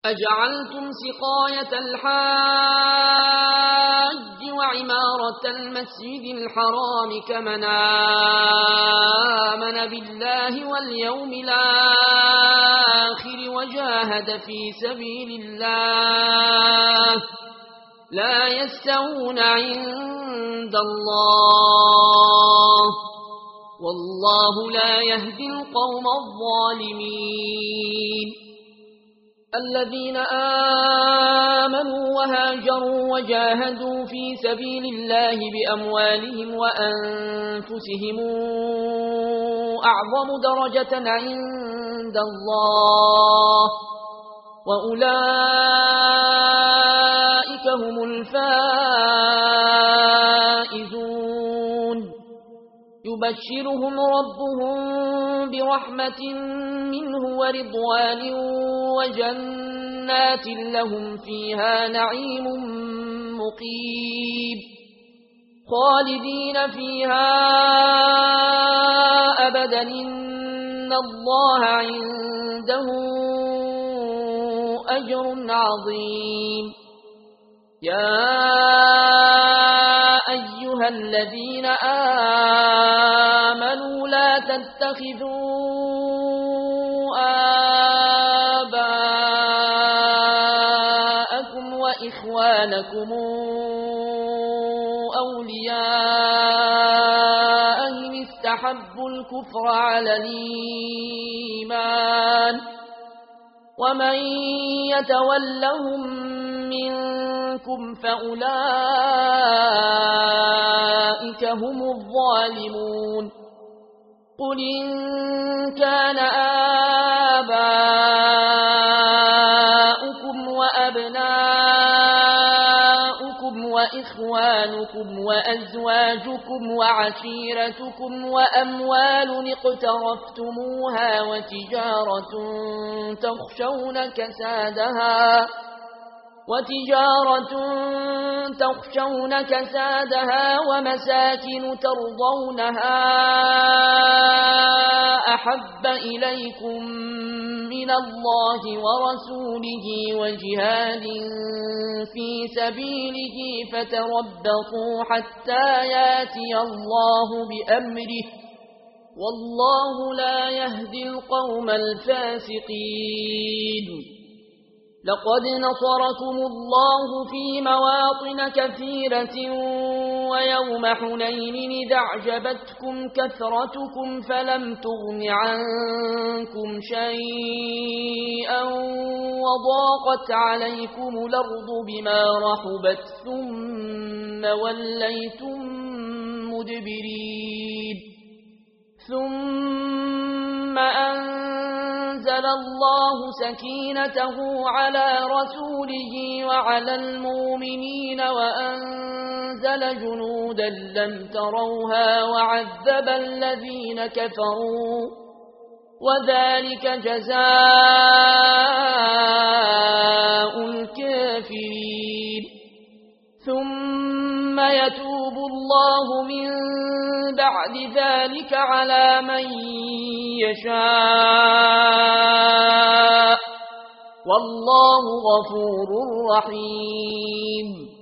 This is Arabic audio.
أجعلتم سقاية الحاج وعمارة المسجد الحرام كمن آمن بالله واليوم الآخر وجاهد في سبيل الله لا يستوون عند الله والله لا يهدي القوم الظالمين الذين آمنوا وهاجروا وجاهدوا في سبيل الله بأموالهم وأنفسهم أعظم درجة عند الله وأولئك هم الفائزون يبشرهم ربهم برحمة منه ورضوان وجنات لهم فيها نعيم مقيم خالدين فيها أبدا إن الله عنده أجر عظيم يا أيها الذين آمنوا لا تتخذوا آباءكم وإخوانكم أولياء إن استحبوا الكفر على الإيمان ومن يتولهم منكم فأولئك هم الظالمون قل إن كان آباؤكم وأبناؤكم وإخوانكم وأزواجكم وعشيرتكم وأموال اقترفتموها وتجارة تخشون كسادها ومساكن ترضونها أحب إليكم من الله ورسوله وجهاد في سبيله فتربصوا حتى ياتي الله بأمره والله لا يهدي القوم الفاسقين لقد نصركم الله في مواطن كثيرة ويوم حنين إذ أعجبتكم كثرتكم فلم تغن عنكم شيئا وضاقت عليكم الأرض بما رحبت ثم وليتم مدبرين ثم أنزل الله سكينته على رسوله وعلى المؤمنين وأنزل جنودا لم تروها وعذب الذين كفروا وذلك جزاء الكافرين ثم يتوب الله من بعد ذلك على من يشاء والله غفور رحيم